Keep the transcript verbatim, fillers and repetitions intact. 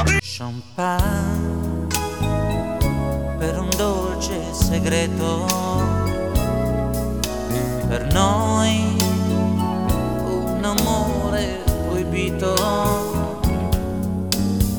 Champagne per un dolce segreto, per noi un amore proibito.